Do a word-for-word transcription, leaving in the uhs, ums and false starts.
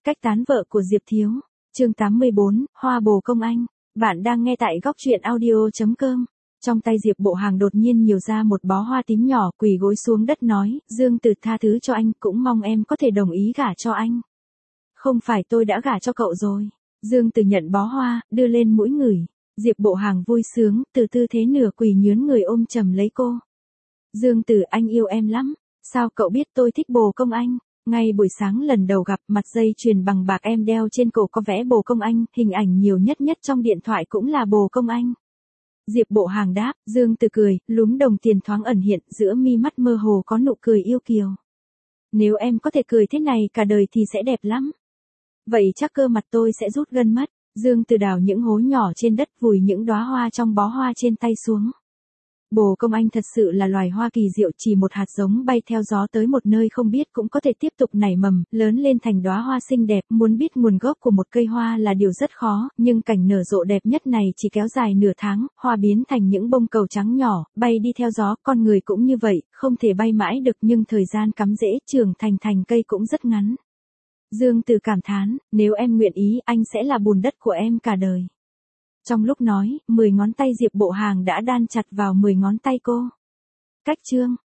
Cách tán vợ của Diệp Thiếu. Chương tám mươi bốn, Hoa bồ công anh. Bạn đang nghe tại góc truyện audio chấm com. Trong tay Diệp Bộ Hàng đột nhiên nhiều ra một bó hoa tím nhỏ, quỳ gối xuống đất nói, Dương Tử tha thứ cho anh, cũng mong em có thể đồng ý gả cho anh. Không phải tôi đã gả cho cậu rồi. Dương Tử nhận bó hoa, đưa lên mũi ngửi. Diệp Bộ Hàng vui sướng, từ tư thế nửa quỳ nhướn người ôm chầm lấy cô. Dương Tử, anh yêu em lắm. Sao cậu biết tôi thích bồ công anh? Ngay buổi sáng lần đầu gặp, mặt dây chuyền bằng bạc em đeo trên cổ có vẽ bồ công anh, hình ảnh nhiều nhất nhất trong điện thoại cũng là bồ công anh. Diệp Bộ Hàng đáp, Dương Tử cười, lúm đồng tiền thoáng ẩn hiện, giữa mi mắt mơ hồ có nụ cười yêu kiều. Nếu em có thể cười thế này cả đời thì sẽ đẹp lắm. Vậy chắc cơ mặt tôi sẽ rút gân mất. Dương Tử đào những hố nhỏ trên đất, vùi những đóa hoa trong bó hoa trên tay xuống. Bồ công anh thật sự là loài hoa kỳ diệu, chỉ một hạt giống bay theo gió tới một nơi không biết cũng có thể tiếp tục nảy mầm, lớn lên thành đóa hoa xinh đẹp. Muốn biết nguồn gốc của một cây hoa là điều rất khó, nhưng cảnh nở rộ đẹp nhất này chỉ kéo dài nửa tháng, hoa biến thành những bông cầu trắng nhỏ, bay đi theo gió. Con người cũng như vậy, không thể bay mãi được, nhưng thời gian cắm rễ trưởng thành thành cây cũng rất ngắn. Dương Tử cảm thán, nếu em nguyện ý, anh sẽ là bùn đất của em cả đời. Trong lúc nói, mười ngón tay Diệp Bộ Hàng đã đan chặt vào mười ngón tay cô. Cách chương